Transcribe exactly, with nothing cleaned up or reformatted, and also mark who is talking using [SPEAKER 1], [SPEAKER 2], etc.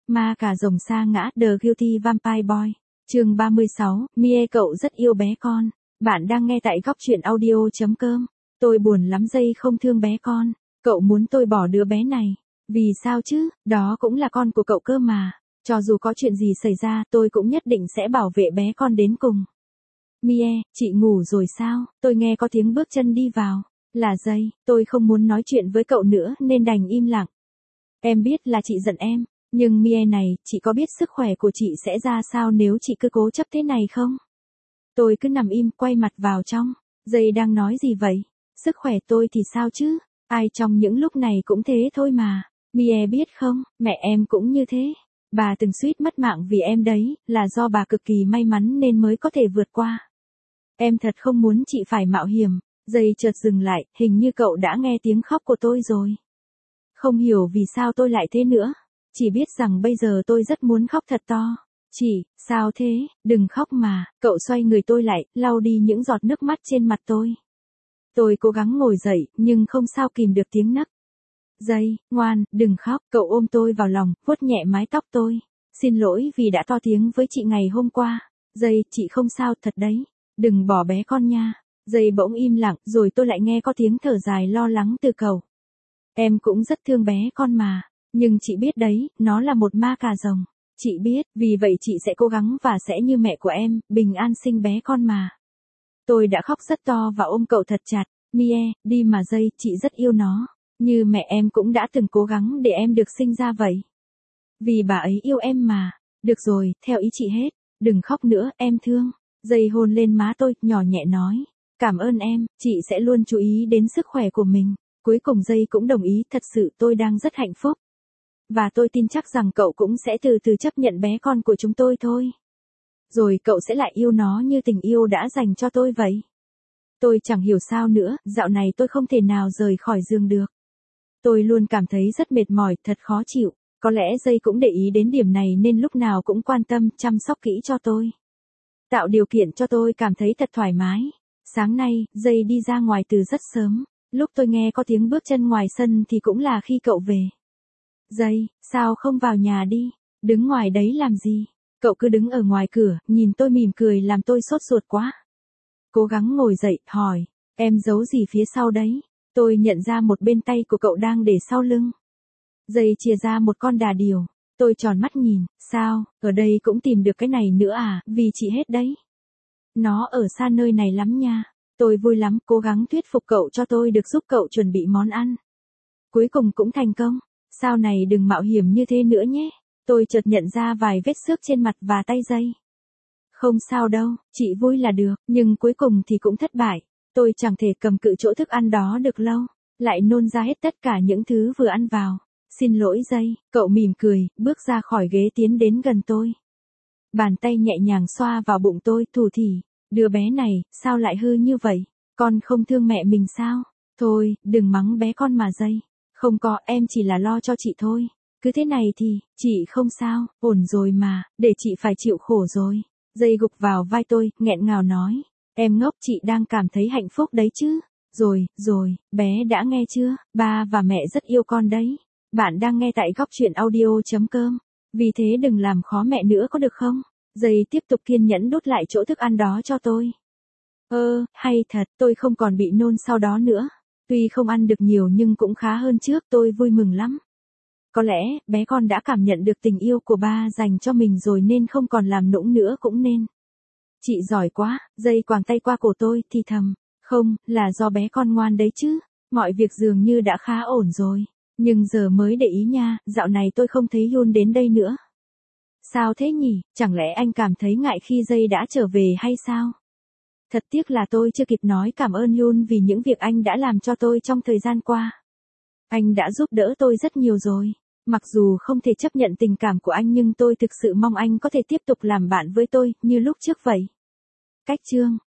[SPEAKER 1] Ma cà rồng sa ngã, The Guilty Vampire Boy. Chương ba mươi sáu, Mie cậu rất yêu bé con. Bạn đang nghe tại góc truyện audio.com. Tôi buồn lắm Dây không thương bé con. Cậu muốn tôi bỏ đứa bé này. Vì sao chứ, đó cũng là con của cậu cơ mà. Cho dù có chuyện gì xảy ra, tôi cũng nhất định sẽ bảo vệ bé con đến cùng. Mie, chị ngủ rồi sao? Tôi nghe có tiếng bước chân đi vào. Là Dây, tôi không muốn nói chuyện với cậu nữa nên đành im lặng. Em biết là chị giận em, nhưng Mie này, chị có biết sức khỏe của chị sẽ ra sao nếu chị cứ cố chấp thế này không? Tôi cứ nằm im, quay mặt vào trong. Dây đang nói gì vậy? Sức khỏe tôi thì sao chứ? Ai trong những lúc này cũng thế thôi mà. Mie biết không, mẹ em cũng như thế. Bà từng suýt mất mạng vì em đấy, là do bà cực kỳ may mắn nên mới có thể vượt qua. Em thật không muốn chị phải mạo hiểm. Dây chợt dừng lại, hình như cậu đã nghe tiếng khóc của tôi rồi. Không hiểu vì sao tôi lại thế nữa. Chỉ biết rằng bây giờ tôi rất muốn khóc thật to. Chị, sao thế, đừng khóc mà. Cậu xoay người tôi lại, lau đi những giọt nước mắt trên mặt tôi. Tôi cố gắng ngồi dậy, nhưng không sao kìm được tiếng nấc. Dây, ngoan, đừng khóc. Cậu ôm tôi vào lòng, vuốt nhẹ mái tóc tôi. Xin lỗi vì đã to tiếng với chị ngày hôm qua. Dây, chị không sao thật đấy. Đừng bỏ bé con nha. Dây bỗng im lặng, rồi tôi lại nghe có tiếng thở dài lo lắng từ cậu. Em cũng rất thương bé con mà. Nhưng chị biết đấy, nó là một ma cà rồng. Chị biết, vì vậy chị sẽ cố gắng và sẽ như mẹ của em, bình an sinh bé con mà. Tôi đã khóc rất to và ôm cậu thật chặt. Mie, đi mà Dây, chị rất yêu nó. Như mẹ em cũng đã từng cố gắng để em được sinh ra vậy. Vì bà ấy yêu em mà. Được rồi, theo ý chị hết. Đừng khóc nữa, em thương. Dây hôn lên má tôi, nhỏ nhẹ nói. Cảm ơn em, chị sẽ luôn chú ý đến sức khỏe của mình. Cuối cùng Dây cũng đồng ý, thật sự tôi đang rất hạnh phúc. Và tôi tin chắc rằng cậu cũng sẽ từ từ chấp nhận bé con của chúng tôi thôi. Rồi cậu sẽ lại yêu nó như tình yêu đã dành cho tôi vậy. Tôi chẳng hiểu sao nữa, dạo này tôi không thể nào rời khỏi giường được. Tôi luôn cảm thấy rất mệt mỏi, thật khó chịu. Có lẽ Dây cũng để ý đến điểm này nên lúc nào cũng quan tâm, chăm sóc kỹ cho tôi. Tạo điều kiện cho tôi cảm thấy thật thoải mái. Sáng nay, Dây đi ra ngoài từ rất sớm. Lúc tôi nghe có tiếng bước chân ngoài sân thì cũng là khi cậu về. Dây, sao không vào nhà đi? Đứng ngoài đấy làm gì? Cậu cứ đứng ở ngoài cửa, nhìn tôi mỉm cười làm tôi sốt ruột quá. Cố gắng ngồi dậy, hỏi, em giấu gì phía sau đấy? Tôi nhận ra một bên tay của cậu đang để sau lưng. Dây chia ra một con đà điểu. Tôi tròn mắt nhìn, sao, ở đây cũng tìm được cái này nữa à, vì chị hết đấy. Nó ở xa nơi này lắm nha. Tôi vui lắm, cố gắng thuyết phục cậu cho tôi được giúp cậu chuẩn bị món ăn. Cuối cùng cũng thành công. Sau này đừng mạo hiểm như thế nữa nhé. Tôi chợt nhận ra vài vết xước trên mặt và tay Dây. Không sao đâu, chị vui là được, nhưng cuối cùng thì cũng thất bại. Tôi chẳng thể cầm cự chỗ thức ăn đó được lâu. Lại nôn ra hết tất cả những thứ vừa ăn vào. Xin lỗi Dây, cậu mỉm cười, bước ra khỏi ghế tiến đến gần tôi. Bàn tay nhẹ nhàng xoa vào bụng tôi, thủ thỉ. Đứa bé này, sao lại hư như vậy? Con không thương mẹ mình sao? Thôi, đừng mắng bé con mà Dây. Không có, em chỉ là lo cho chị thôi. Cứ thế này thì, chị không sao, ổn rồi mà, để chị phải chịu khổ rồi. Dây gục vào vai tôi, nghẹn ngào nói. Em ngốc, chị đang cảm thấy hạnh phúc đấy chứ. Rồi, rồi, bé đã nghe chưa? Ba và mẹ rất yêu con đấy. Bạn đang nghe tại góc truyện audio.com. Vì thế đừng làm khó mẹ nữa có được không? Dây tiếp tục kiên nhẫn đút lại chỗ thức ăn đó cho tôi. Ơ, hay thật, tôi không còn bị nôn sau đó nữa. Tuy không ăn được nhiều nhưng cũng khá hơn trước, tôi vui mừng lắm. Có lẽ, bé con đã cảm nhận được tình yêu của ba dành cho mình rồi nên không còn làm nũng nữa cũng nên. Chị giỏi quá, Dây quàng tay qua cổ tôi, thì thầm. Không, là do bé con ngoan đấy chứ. Mọi việc dường như đã khá ổn rồi. Nhưng giờ mới để ý nha, dạo này tôi không thấy Yun đến đây nữa. Sao thế nhỉ, chẳng lẽ anh cảm thấy ngại khi Dây đã trở về hay sao? Thật tiếc là tôi chưa kịp nói cảm ơn Yun vì những việc anh đã làm cho tôi trong thời gian qua. Anh đã giúp đỡ tôi rất nhiều rồi. Mặc dù không thể chấp nhận tình cảm của anh nhưng tôi thực sự mong anh có thể tiếp tục làm bạn với tôi, như lúc trước vậy. Cách chương